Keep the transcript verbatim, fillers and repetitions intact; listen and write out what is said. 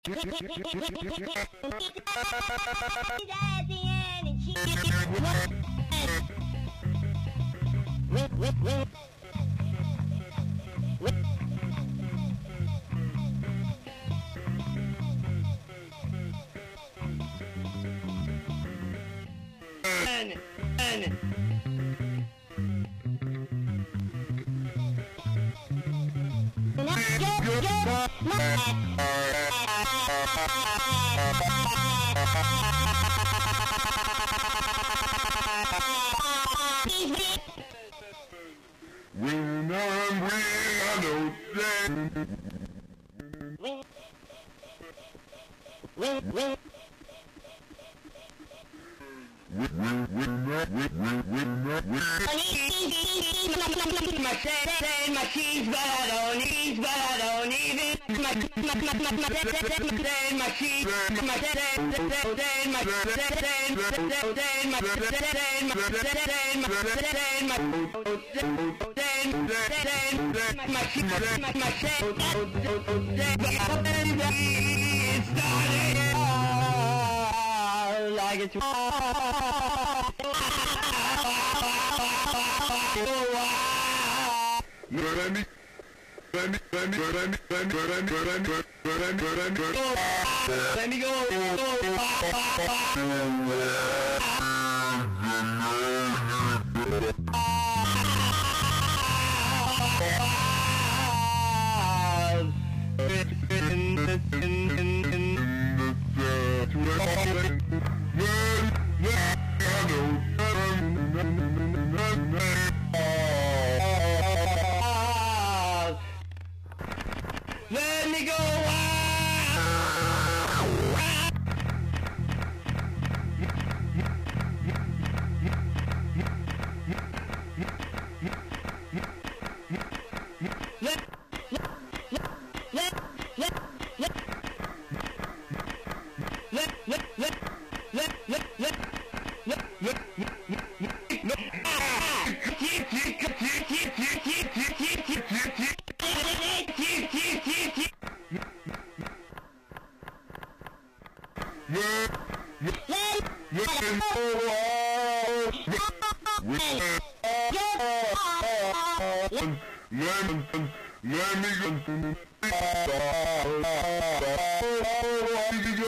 When I'm free, I know that. My say my keys, but I don't need, but I don't even my my my my my say my keys, my say my say my say my say my my keys, my my say like it's Let me, let me, let me, let me, let me, let me, let me, let me, let me, let me go. Let me go Let let let let let let let let let let Let me go.